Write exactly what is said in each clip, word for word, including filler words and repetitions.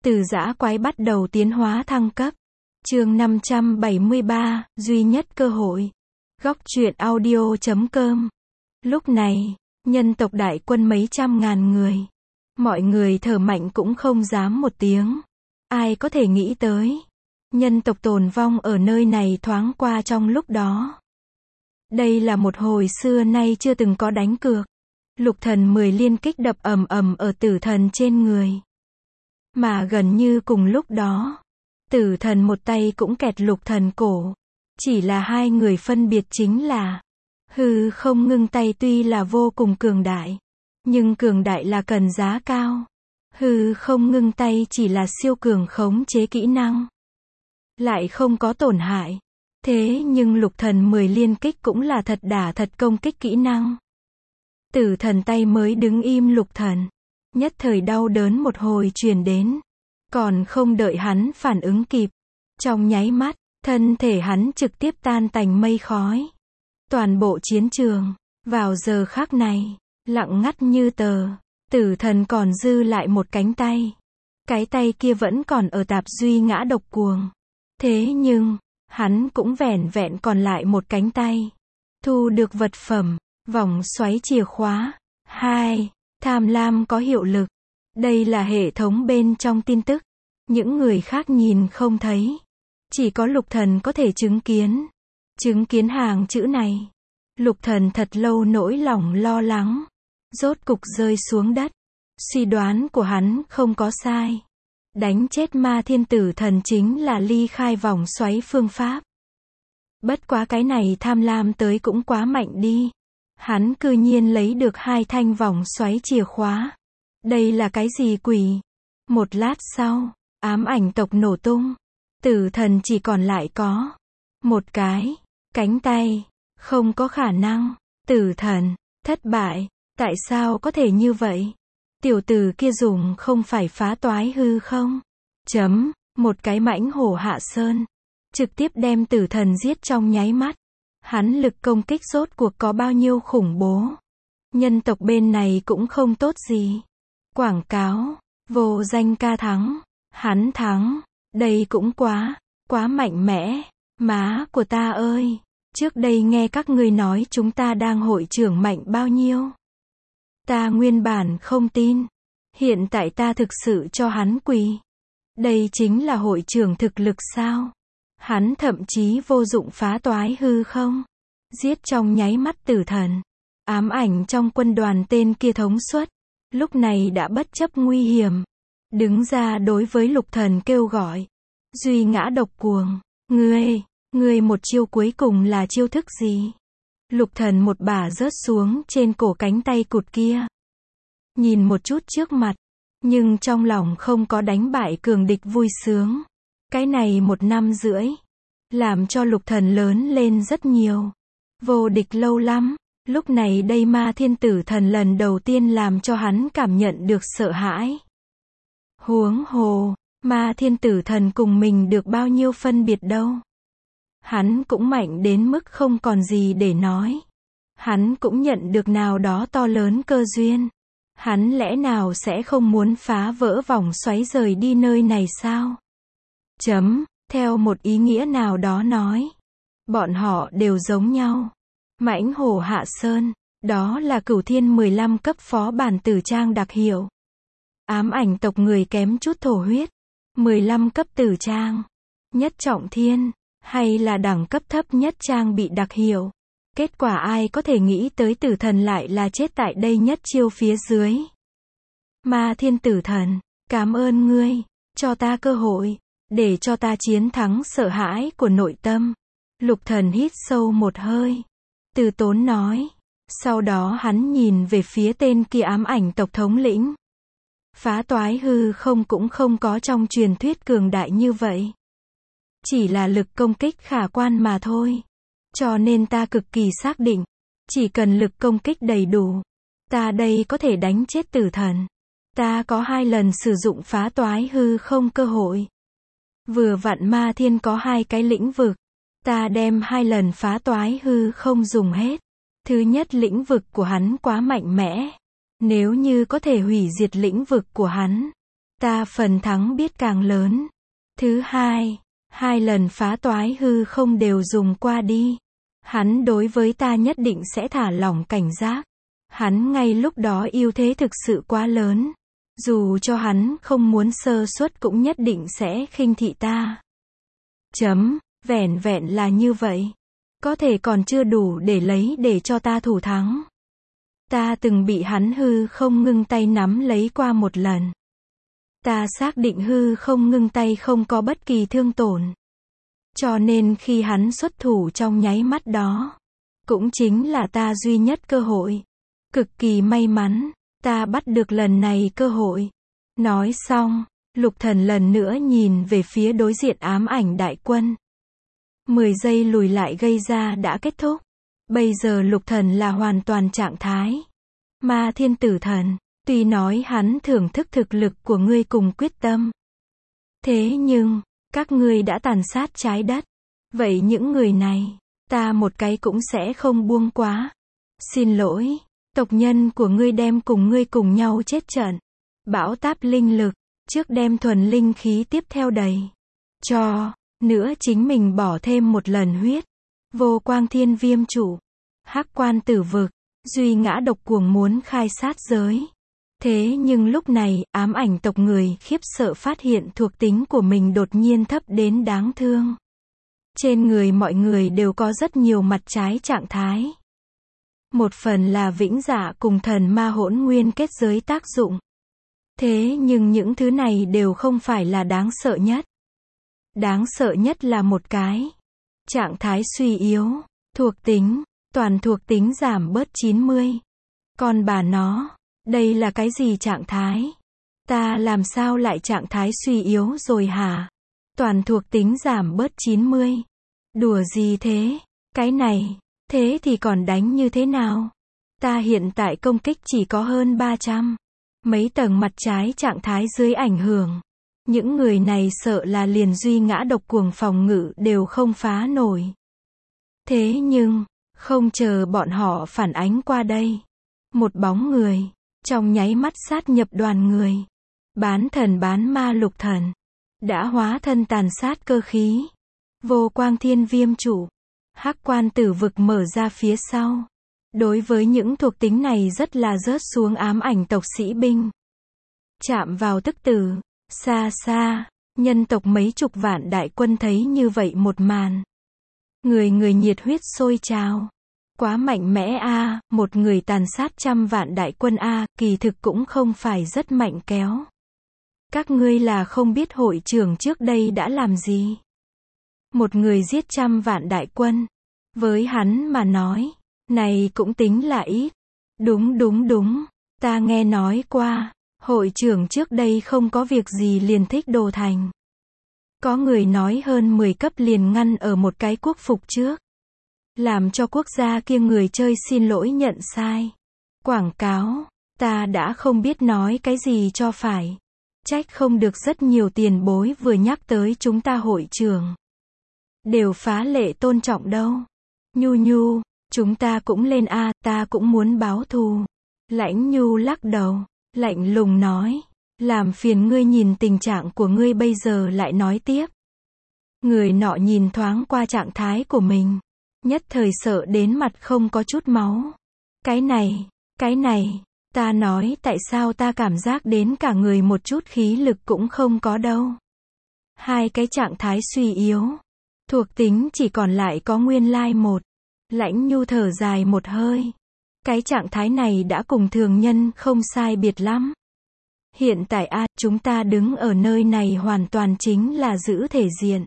Từ dã quái bắt đầu tiến hóa thăng cấp. Chương năm trăm bảy mươi ba, duy nhất cơ hội. Góc truyện audio chấm com. Lúc này, nhân tộc đại quân mấy trăm ngàn người. Mọi người thở mạnh cũng không dám một tiếng. Ai có thể nghĩ tới. Nhân tộc tồn vong ở nơi này thoáng qua trong lúc đó. Đây là một hồi xưa nay chưa từng có đánh cược. Lục thần mười liên kích đập ầm ầm ở tử thần trên người. Mà gần như cùng lúc đó, tử thần một tay cũng kẹt lục thần cổ. Chỉ là hai người phân biệt chính là, hư không ngưng tay tuy là vô cùng cường đại, nhưng cường đại là cần giá cao. Hư không ngưng tay chỉ là siêu cường khống chế kỹ năng, lại không có tổn hại. Thế nhưng lục thần mười liên kích cũng là thật đả thật công kích kỹ năng. Tử thần tay mới đứng im lục thần. Nhất thời đau đớn một hồi truyền đến. Còn không đợi hắn phản ứng kịp. Trong nháy mắt, thân thể hắn trực tiếp tan tành mây khói. Toàn bộ chiến trường, vào giờ khắc này, lặng ngắt như tờ. Tử thần còn dư lại một cánh tay. Cái tay kia vẫn còn ở tạp duy ngã độc cuồng. Thế nhưng, hắn cũng vẻn vẹn còn lại một cánh tay. Thu được vật phẩm, vòng xoáy chìa khóa. hai. Tham lam có hiệu lực. Đây là hệ thống bên trong tin tức. Những người khác nhìn không thấy. Chỉ có lục thần có thể chứng kiến. Chứng kiến hàng chữ này. Lục thần thật lâu nỗi lòng lo lắng. Rốt cục rơi xuống đất. Suy đoán của hắn không có sai. Đánh chết ma thiên tử thần chính là ly khai vòng xoáy phương pháp. Bất quá cái này tham lam tới cũng quá mạnh đi. Hắn cư nhiên lấy được hai thanh vòng xoáy chìa khóa. Đây là cái gì quỷ? Một lát sau, ám ảnh tộc nổ tung. Tử thần chỉ còn lại có một cái cánh tay. Không có khả năng. Tử thần, thất bại. Tại sao có thể như vậy? Tiểu tử kia dùng không phải phá toái hư không? Chấm, một cái mãnh hổ hạ sơn. Trực tiếp đem tử thần giết trong nháy mắt. Hắn lực công kích rốt cuộc có bao nhiêu khủng bố. Nhân tộc bên này cũng không tốt gì. Quảng cáo, vô danh ca thắng. Hắn thắng. Đây cũng quá, quá mạnh mẽ. Má của ta ơi. Trước đây nghe các ngươi nói chúng ta đang hội trưởng mạnh bao nhiêu. Ta nguyên bản không tin. Hiện tại ta thực sự cho hắn quỳ. Đây chính là hội trưởng thực lực sao? Hắn thậm chí vô dụng phá toái hư không? Giết trong nháy mắt tử thần. Ám ảnh trong quân đoàn tên kia thống suất. Lúc này đã bất chấp nguy hiểm. Đứng ra đối với lục thần kêu gọi. Duy ngã độc cuồng. Ngươi, ngươi một chiêu cuối cùng là chiêu thức gì? Lục thần một bả rớt xuống trên cổ cánh tay cụt kia. Nhìn một chút trước mặt. Nhưng trong lòng không có đánh bại cường địch vui sướng. Cái này một năm rưỡi. Làm cho lục thần lớn lên rất nhiều. Vô địch lâu lắm. Lúc này đây ma thiên tử thần lần đầu tiên làm cho hắn cảm nhận được sợ hãi. Huống hồ, ma thiên tử thần cùng mình được bao nhiêu phân biệt đâu. Hắn cũng mạnh đến mức không còn gì để nói. Hắn cũng nhận được nào đó to lớn cơ duyên. Hắn lẽ nào sẽ không muốn phá vỡ vòng xoáy rời đi nơi này sao? Chấm, theo một ý nghĩa nào đó nói. Bọn họ đều giống nhau. Mãnh hổ hạ sơn, đó là cửu thiên mười lăm cấp phó bản tử trang đặc hiệu. Ám ảnh tộc người kém chút thổ huyết. mười lăm cấp tử trang. Nhất trọng thiên, hay là đẳng cấp thấp nhất trang bị đặc hiệu. Kết quả ai có thể nghĩ tới tử thần lại là chết tại đây nhất chiêu phía dưới. Ma thiên tử thần, cảm ơn ngươi, cho ta cơ hội, để cho ta chiến thắng sợ hãi của nội tâm. Lục thần hít sâu một hơi. Từ tốn nói. Sau đó hắn nhìn về phía tên kia ám ảnh tộc thống lĩnh. Phá toái hư không cũng không có trong truyền thuyết cường đại như vậy. Chỉ là lực công kích khả quan mà thôi. Cho nên ta cực kỳ xác định. Chỉ cần lực công kích đầy đủ. Ta đây có thể đánh chết tử thần. Ta có hai lần sử dụng phá toái hư không cơ hội. Vừa vặn ma thiên có hai cái lĩnh vực. Ta đem hai lần phá toái hư không dùng hết. Thứ nhất lĩnh vực của hắn quá mạnh mẽ. Nếu như có thể hủy diệt lĩnh vực của hắn. ta phần thắng biết càng lớn. Thứ hai, hai lần phá toái hư không đều dùng qua đi. Hắn đối với ta nhất định sẽ thả lỏng cảnh giác. Hắn ngay lúc đó ưu thế thực sự quá lớn. Dù cho hắn không muốn sơ suất cũng nhất định sẽ khinh thị ta. Chấm, vẻn vẹn là như vậy. Có thể còn chưa đủ để lấy để cho ta thủ thắng. Ta từng bị hắn hư không ngưng tay nắm lấy qua một lần. Ta xác định hư không ngưng tay không có bất kỳ thương tổn. Cho nên khi hắn xuất thủ trong nháy mắt đó, cũng chính là ta duy nhất cơ hội. Cực kỳ may mắn, ta bắt được lần này cơ hội. Nói xong, Lục Thần lần nữa nhìn về phía đối diện ám ảnh đại quân. mười giây lùi lại gây ra đã kết thúc. Bây giờ Lục Thần là hoàn toàn trạng thái. Ma Thiên Tử Thần, tuy nói hắn thưởng thức thực lực của ngươi cùng quyết tâm. Thế nhưng, các ngươi đã tàn sát trái đất. Vậy những người này, ta một cái cũng sẽ không buông quá. Xin lỗi, tộc nhân của ngươi đem cùng ngươi cùng nhau chết trận. Bão táp linh lực, trước đem thuần linh khí tiếp theo đầy. Cho, nữa chính mình bỏ thêm một lần huyết. Vô quang thiên viêm chủ, hắc quan tử vực, duy ngã độc cuồng muốn khai sát giới. Thế nhưng lúc này, ám ảnh tộc người khiếp sợ phát hiện thuộc tính của mình đột nhiên thấp đến đáng thương. Trên người mọi người đều có rất nhiều mặt trái trạng thái. Một phần là vĩnh dạ cùng thần ma hỗn nguyên kết giới tác dụng. Thế nhưng những thứ này đều không phải là đáng sợ nhất. Đáng sợ nhất là một cái trạng thái suy yếu, thuộc tính, toàn thuộc tính giảm bớt chín mươi. Còn bà nó, đây là cái gì trạng thái? Ta làm sao lại trạng thái suy yếu rồi hả? Toàn thuộc tính giảm bớt chín mươi. Đùa gì thế? Cái này, thế thì còn đánh như thế nào? Ta hiện tại công kích chỉ có hơn ba trăm. Mấy tầng mặt trái trạng thái dưới ảnh hưởng. Những người này sợ là liền duy ngã độc cuồng phòng ngự đều không phá nổi. Thế nhưng, không chờ bọn họ phản ánh qua đây. Một bóng người, trong nháy mắt sát nhập đoàn người. Bán thần bán ma Lục Thần, đã hóa thân tàn sát cơ khí. Vô quang thiên viêm chủ, hắc quan tử vực mở ra phía sau. Đối với những thuộc tính này rất là rớt xuống ám ảnh tộc sĩ binh. Chạm vào tức tử, xa xa, nhân tộc mấy chục vạn đại quân thấy như vậy một màn. Người người nhiệt huyết sôi trào. Quá mạnh mẽ a, à, một người tàn sát trăm vạn đại quân a, à, kỳ thực cũng không phải rất mạnh kéo. Các ngươi là không biết hội trưởng trước đây đã làm gì. Một người giết trăm vạn đại quân. Với hắn mà nói, này cũng tính là ít. Đúng đúng đúng, ta nghe nói qua, hội trưởng trước đây không có việc gì liền thích đồ thành. Có người nói hơn mười cấp liền ngăn ở một cái quốc phục trước. Làm cho quốc gia kia người chơi xin lỗi nhận sai. Quảng cáo, ta đã không biết nói cái gì cho phải. Trách không được rất nhiều tiền bối vừa nhắc tới chúng ta hội trưởng. Đều phá lệ tôn trọng đâu. Nhu nhu, chúng ta cũng lên a, ta cũng muốn báo thù. Lãnh Nhu lắc đầu, lạnh lùng nói, làm phiền ngươi nhìn tình trạng của ngươi bây giờ lại nói tiếp. Người nọ nhìn thoáng qua trạng thái của mình, nhất thời sợ đến mặt không có chút máu. Cái này, cái này, ta nói tại sao ta cảm giác đến cả người một chút khí lực cũng không có đâu. Hai cái trạng thái suy yếu, thuộc tính chỉ còn lại có nguyên lai một. Lãnh Nhu thở dài một hơi. Cái trạng thái này đã cùng thường nhân không sai biệt lắm. Hiện tại a, chúng ta đứng ở nơi này hoàn toàn chính là giữ thể diện.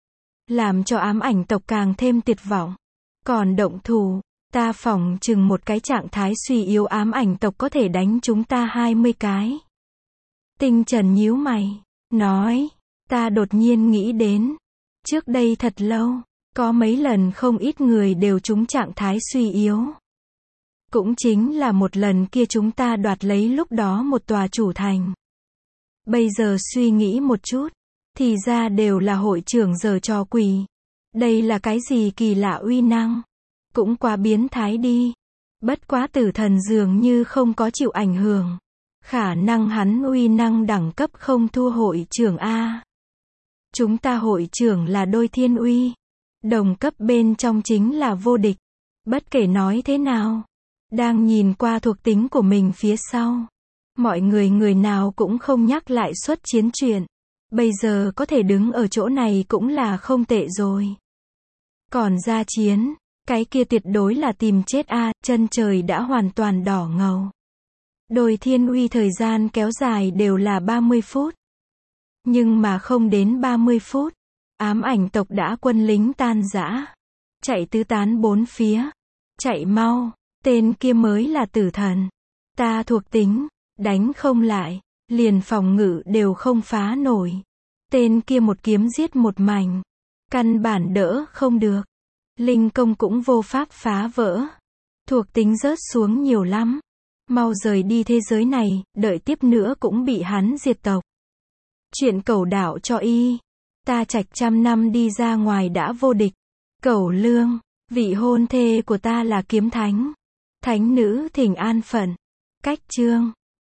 Làm cho ám ảnh tộc càng thêm tuyệt vọng. Còn động thủ, ta phỏng chừng một cái trạng thái suy yếu ám ảnh tộc có thể đánh chúng ta hai mươi cái. Tinh Trần nhíu mày, nói, ta đột nhiên nghĩ đến. Trước đây thật lâu, có mấy lần không ít người đều trúng trạng thái suy yếu. Cũng chính là một lần kia chúng ta đoạt lấy lúc đó một tòa chủ thành. Bây giờ suy nghĩ một chút, thì ra đều là hội trưởng giở trò quỷ. Đây là cái gì kỳ lạ uy năng? Cũng quá biến thái đi. Bất quá tử thần dường như không có chịu ảnh hưởng. Khả năng hắn uy năng đẳng cấp không thua hội trưởng A. Chúng ta hội trưởng là đôi thiên uy. Đồng cấp bên trong chính là vô địch. Bất kể nói thế nào. Đang nhìn qua thuộc tính của mình phía sau. Mọi người người nào cũng không nhắc lại xuất chiến chuyện. Bây giờ có thể đứng ở chỗ này cũng là không tệ rồi. Còn ra chiến, cái kia tuyệt đối là tìm chết a, chân trời đã hoàn toàn đỏ ngầu. Đôi thiên uy thời gian kéo dài đều là ba mươi phút. Nhưng mà không đến ba mươi phút, ám ảnh tộc đã quân lính tan rã. Chạy tứ tán bốn phía. Chạy mau, tên kia mới là tử thần. Ta thuộc tính, đánh không lại, liền phòng ngự đều không phá nổi. Tên kia một kiếm giết một mảnh. Căn bản đỡ không được. Linh công cũng vô pháp phá vỡ. Thuộc tính rớt xuống nhiều lắm. Mau rời đi thế giới này, đợi tiếp nữa cũng bị hắn diệt tộc. Chuyện cẩu đạo cho y. Ta trạch trăm năm đi ra ngoài đã vô địch. Cẩu lương, vị hôn thê của ta là kiếm thánh. Thánh nữ thỉnh an phận. Cách chương.